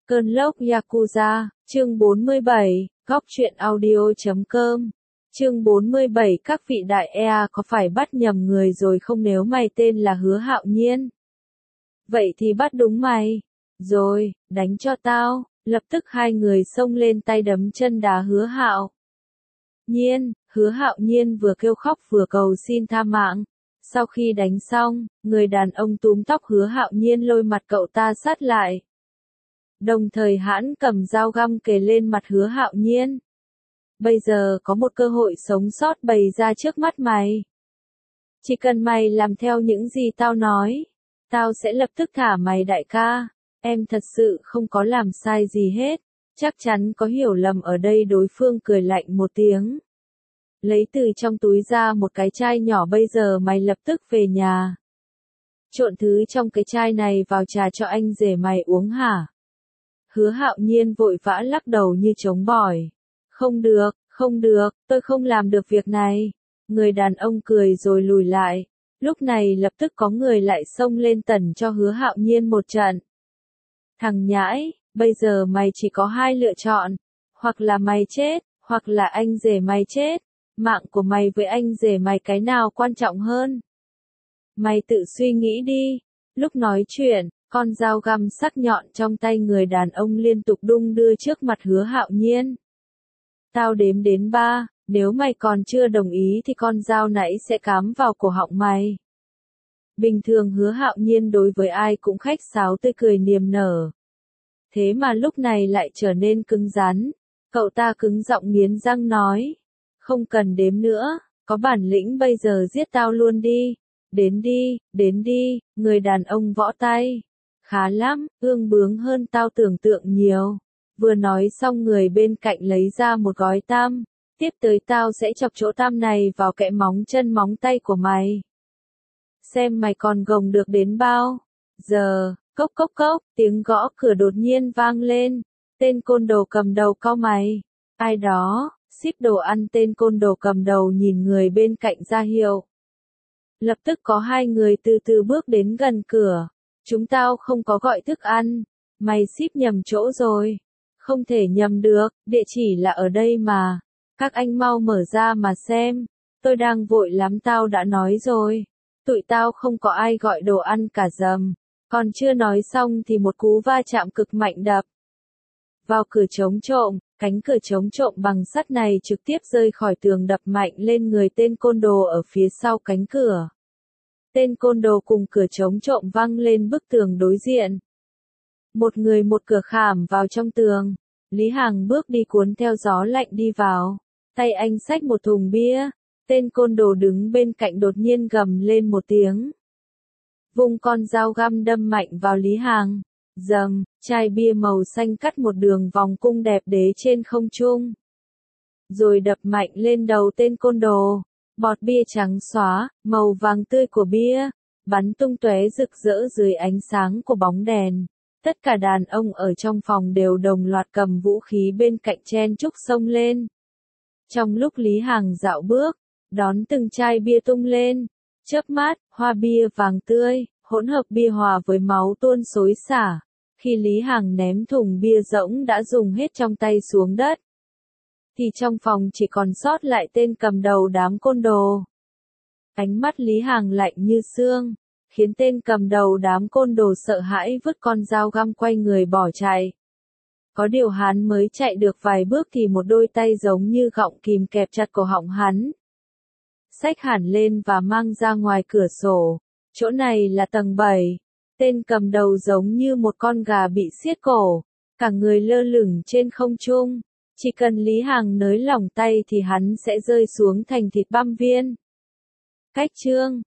Cơn lốc Yakuza, chương 47, góc truyện audio.com. Chương 47 các vị đại ea có phải bắt nhầm người rồi không nếu mày tên là Hứa Hạo Nhiên? Vậy thì bắt đúng mày. Rồi, đánh cho tao. Lập tức hai người xông lên tay đấm chân đá Hứa Hạo Nhiên. Hứa Hạo Nhiên vừa kêu khóc vừa cầu xin tha mạng. Sau khi đánh xong, người đàn ông túm tóc Hứa Hạo Nhiên lôi mặt cậu ta sát lại. Đồng thời hãn cầm dao găm kề lên mặt Hứa Hạo Nhiên. Bây giờ có một cơ hội sống sót bày ra trước mắt mày. Chỉ cần mày làm theo những gì tao nói, tao sẽ lập tức thả mày đại ca. Em thật sự không có làm sai gì hết. Chắc chắn có hiểu lầm ở đây. Đối phương cười lạnh một tiếng. Lấy từ trong túi ra một cái chai nhỏ. Bây giờ mày lập tức về nhà. Trộn thứ trong cái chai này vào trà cho anh rể mày uống hả? Hứa Hạo Nhiên vội vã lắc đầu như trống bỏi. Không được, tôi không làm được việc này. Người đàn ông cười rồi lùi lại. Lúc này lập tức có người lại xông lên tẩn cho Hứa Hạo Nhiên một trận. Thằng nhãi, bây giờ mày chỉ có hai lựa chọn. Hoặc là mày chết, hoặc là anh rể mày chết. Mạng của mày với anh rể mày cái nào quan trọng hơn? Mày tự suy nghĩ đi. Lúc nói chuyện, con dao găm sắc nhọn trong tay người đàn ông liên tục đung đưa trước mặt Hứa Hạo Nhiên. Tao đếm đến 3, nếu mày còn chưa đồng ý thì con dao nãy sẽ cắm vào cổ họng mày. Bình thường Hứa Hạo Nhiên đối với ai cũng khách sáo tươi cười niềm nở. Thế mà lúc này lại trở nên cứng rắn. Cậu ta cứng giọng nghiến răng nói. Không cần đếm nữa, có bản lĩnh bây giờ giết tao luôn đi. Đến đi, người đàn ông võ tay. Khá lắm, ương bướng hơn tao tưởng tượng nhiều. Vừa nói xong người bên cạnh lấy ra một gói tam. Tiếp tới tao sẽ chọc chỗ tam này vào kẽ móng chân móng tay của mày. Xem mày còn gồng được đến bao giờ. Cốc cốc cốc, tiếng gõ cửa đột nhiên vang lên. Tên côn đồ cầm đầu cau mày. Ai đó, ship đồ ăn. Tên côn đồ cầm đầu nhìn người bên cạnh ra hiệu. Lập tức có hai người từ từ bước đến gần cửa. Chúng tao không có gọi thức ăn. Mày ship nhầm chỗ rồi. Không thể nhầm được, địa chỉ là ở đây mà. Các anh mau mở ra mà xem. Tôi đang vội lắm tao đã nói rồi. Tụi tao không có ai gọi đồ ăn cả dầm. Còn chưa nói xong thì một cú va chạm cực mạnh đập vào cửa chống trộm. Cánh cửa chống trộm bằng sắt này trực tiếp rơi khỏi tường đập mạnh lên người tên côn đồ ở phía sau cánh cửa. Tên côn đồ cùng cửa chống trộm văng lên bức tường đối diện. Một người một cửa khảm vào trong tường. Lý Hằng bước đi cuốn theo gió lạnh đi vào. Tay anh xách một thùng bia. Tên côn đồ đứng bên cạnh đột nhiên gầm lên một tiếng. Vung con dao găm đâm mạnh vào Lý Hằng. Dầm, chai bia màu xanh cắt một đường vòng cung đẹp đẽ trên không trung. Rồi đập mạnh lên đầu tên côn đồ. Bọt bia trắng xóa, màu vàng tươi của bia, bắn tung tóe rực rỡ dưới ánh sáng của bóng đèn. Tất cả đàn ông ở trong phòng đều đồng loạt cầm vũ khí bên cạnh chen chúc xông lên. Trong lúc Lý Hằng dạo bước, đón từng chai bia tung lên, chớp mắt, hoa bia vàng tươi, hỗn hợp bia hòa với máu tuôn xối xả. Khi Lý Hằng ném thùng bia rỗng đã dùng hết trong tay xuống đất, thì trong phòng chỉ còn sót lại tên cầm đầu đám côn đồ. Ánh mắt Lý Hằng lạnh như xương, khiến tên cầm đầu đám côn đồ sợ hãi vứt con dao găm quay người bỏ chạy. Có điều hắn mới chạy được vài bước thì một đôi tay giống như gọng kìm kẹp chặt cổ họng hắn. Xách hẳn lên và mang ra ngoài cửa sổ. Chỗ này là tầng 7. Tên cầm đầu giống như một con gà bị siết cổ, cả người lơ lửng trên không trung. Chỉ cần Lý Hằng nới lỏng tay thì hắn sẽ rơi xuống thành thịt băm viên. Cách chương